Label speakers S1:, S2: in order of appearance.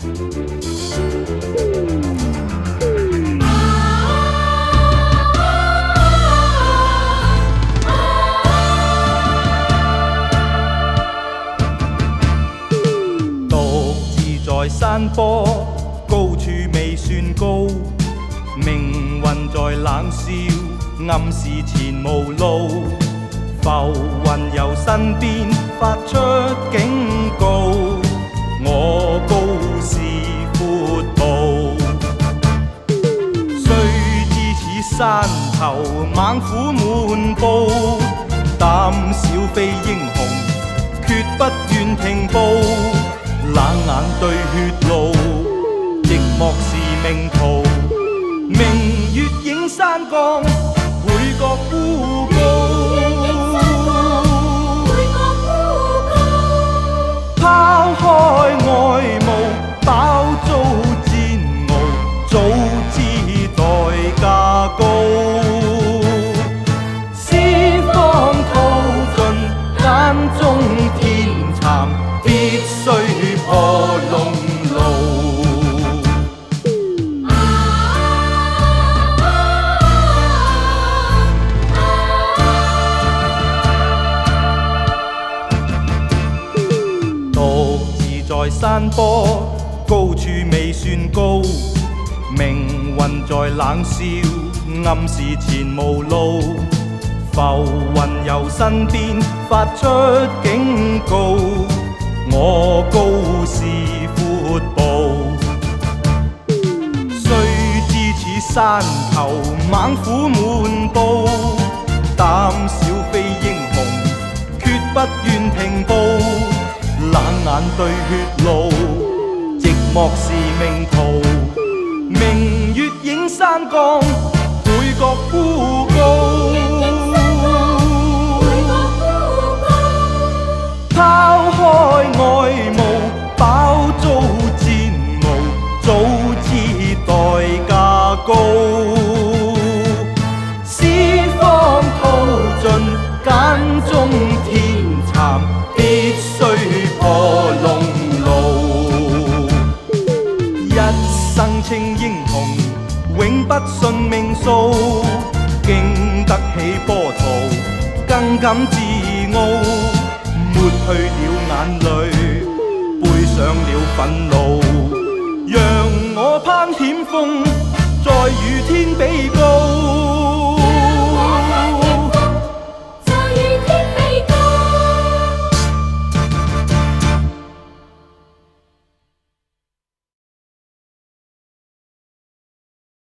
S1: 在山坡高處未算高，命運在冷笑，暗示前無路。浮雲由身邊發出警告，我高是闊步。雖知此山頭猛虎滿布，膽小非英雄，決不願停步。冷眼對血路，寂寞是命途。明月映山崗，倍覺孤高。拋開外務，飽遭煎熬，早知代價高。四方淘盡，眼中天蠶，必須破龍路。獨自在山坡，高處未算高，命運在冷笑，暗示前無路。浮雲由身邊發出警告，我高是闊步。雖知此山頭猛虎滿布，膽小非英雄，決不願停步。冷眼對血路，寂寞是命途。明月映山崗，倍覺孤高。拋開外務，飽遭煎熬，早知代價高。四方淘盡，間中天蠶，必須破龍路。一生稱英雄，永不信命數。經得起波濤，更感自傲。抹去了眼淚，背上了憤怒，讓我攀險峰，再與天比高。